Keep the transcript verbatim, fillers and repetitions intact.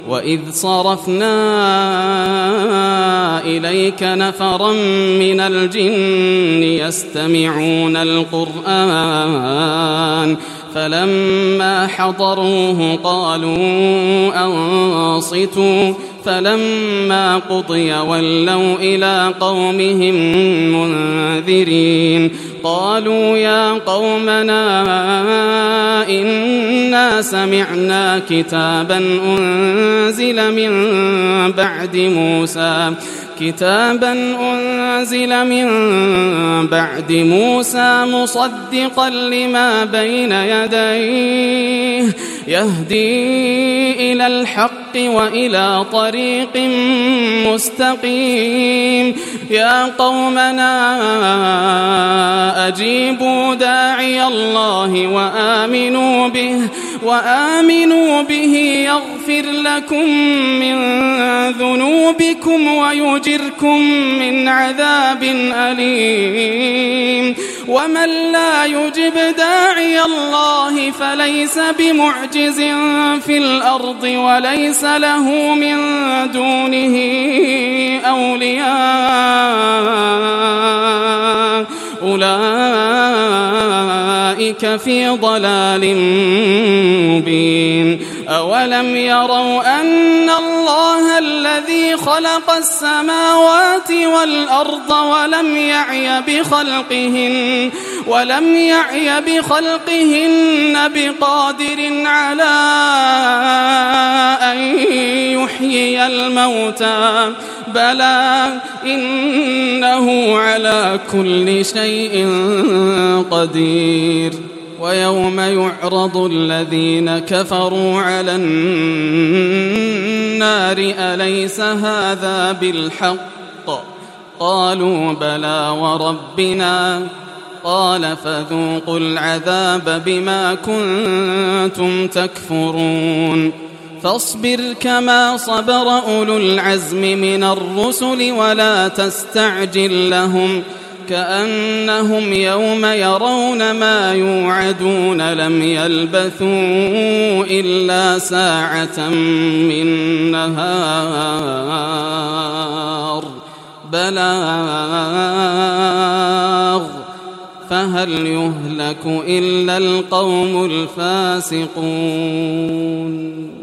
وإذ صرفنا إليك نفرا من الجن يستمعون القرآن فلما حضروه قالوا أنصتوا فلما قضي ولوا إلى قومهم منذرين قالوا يا قومنا إنا سمعنا كتابا أنزل من بعد موسى كتابا أنزل من بعد موسى مصدقا لما بين يديه يهدي إلى الحق وإلى طريق مستقيم يا قومنا أجيبوا داعي الله وآمنوا به وآمنوا به يغفر لكم من ذنوبكم ويجركم من عذاب أليم ومن لا يجب داعي الله فليس بمعجز في الأرض وليس له من دونه أولياء أولئك في ضلال مبين أولم يروا أن الله الذي خلق السماوات والأرض ولم يعي بخلقهن ولم يعي بخلقهن بقادر على أن يحيي الموتى بلى إنه على كل شيء قدير ويوم يعرض الذين كفروا على النار أليس هذا بالحق قالوا بلى وربنا قال فذوقوا العذاب بما كنتم تكفرون فاصبر كما صبر أولو العزم من الرسل ولا تستعجل لهم كأنهم يوم يرون ما يوعدون لم يلبثوا إلا ساعة من نهار بلاغ فهل يهلك إلا القوم الفاسقون